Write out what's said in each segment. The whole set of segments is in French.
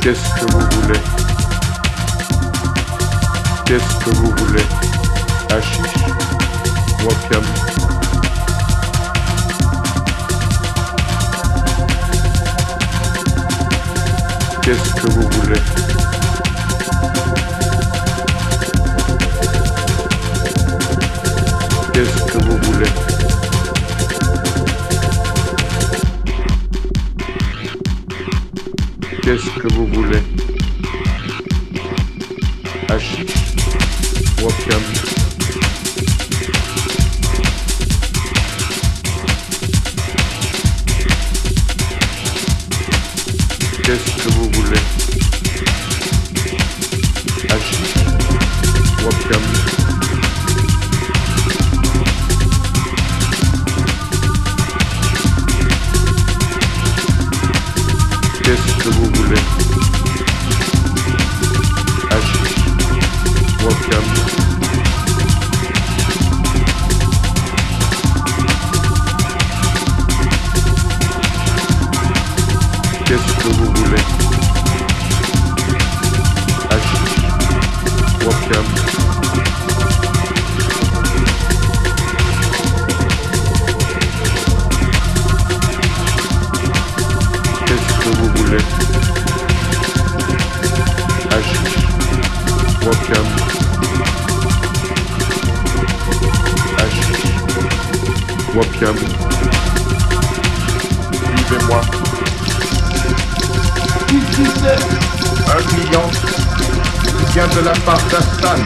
Qu'est-ce que vous voulez? Qu'est-ce que vous voulez? Hashish, opium. Qu'est-ce que vous voulez? Qu'est-ce que vous voulez? Qu'est-ce que vous voulez? Hashish, opium. Qu'est-ce que vous voulez? Hashish, opium. Qu'est-ce que vous voulez? Hashish, opium. Qu'est-ce que vous voulez? Hashish, opium. Qu'est-ce que vous voulez? Hashish, opium. Hashish, opium. Suivez-moi. Un client qui vient de la part d'Astan.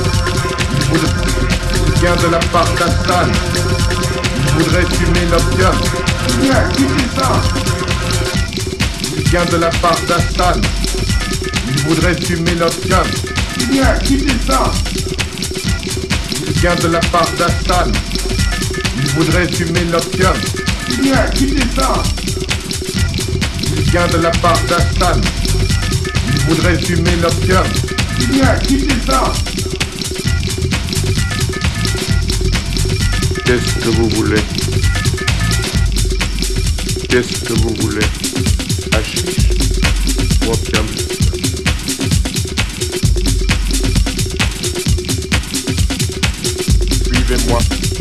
Il vient de la part d'Astan. Il voudrait fumer l'opium. Viens, qui fait ça? Il vient de la part d'Astan. Il voudrait fumer l'opium. Viens, qui fait ça? Il vient de la part d'Astan. Il voudrait fumer l'opium. Viens, qui fait ça? Il vient de la part d'Astan. Il voudrait fumer l'opium. Viens, qui fait ça? Qu'est-ce que vous voulez? Qu'est-ce que vous voulez? Hashish, opium. Suivez-moi.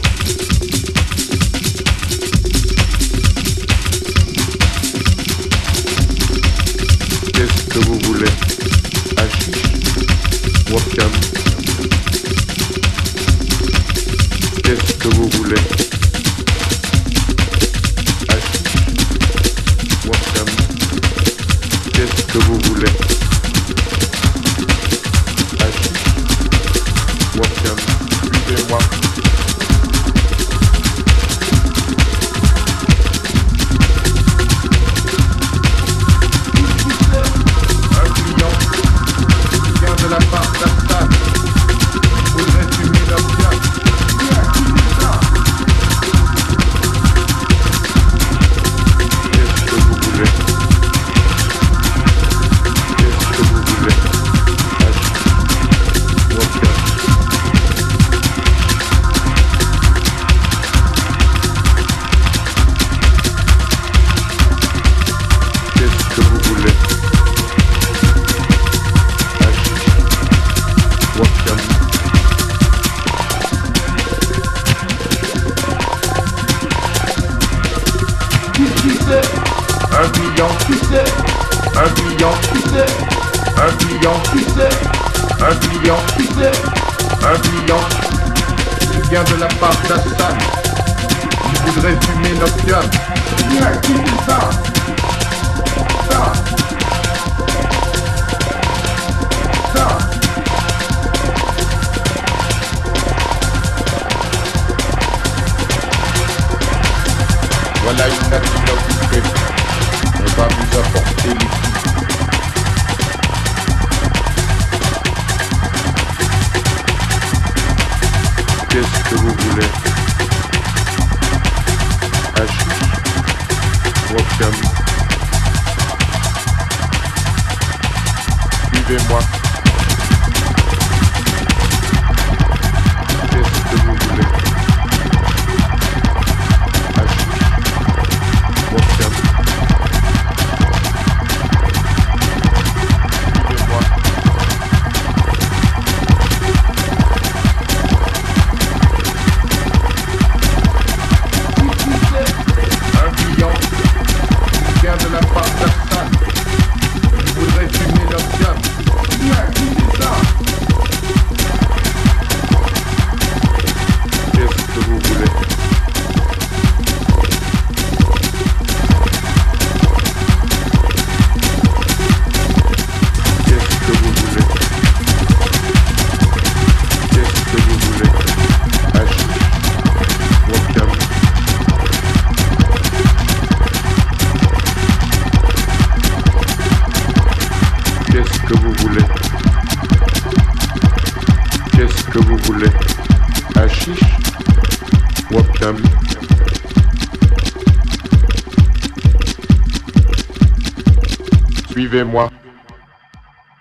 Qu'est-ce que vous voulez? Hashish, opium. Qu'est-ce que vous voulez? Hashish, opium. Qu'est-ce que vous voulez? Hashish, opium. Suivez-moi. De la part d'Astan, faudrait fumer l'opium. Viens, qui fait ça? Qu'est-ce que vous voulez? Qu'est-ce que vous voulez? Hashish, opium. Qu'est-ce que vous voulez? Opium. Qui c'est? Un client. Qui c'est? Un client. Qui c'est? Un client. Qui c'est? Un client. Qui c'est? Un client. Il vient de la part d'Astan. Il voudrait fumer l'opium. Viens, qui fait ça? Ça. Ça. Voilà une nature occupée. On va vous apporter les filles. Qu'est-ce que vous voulez? Hashish, opium. Suivez-moi. Qu'est-ce que vous voulez? Hashish, opium. voulez? Qu'est-ce que vous voulez? Hashish ou opium? Suivez-moi.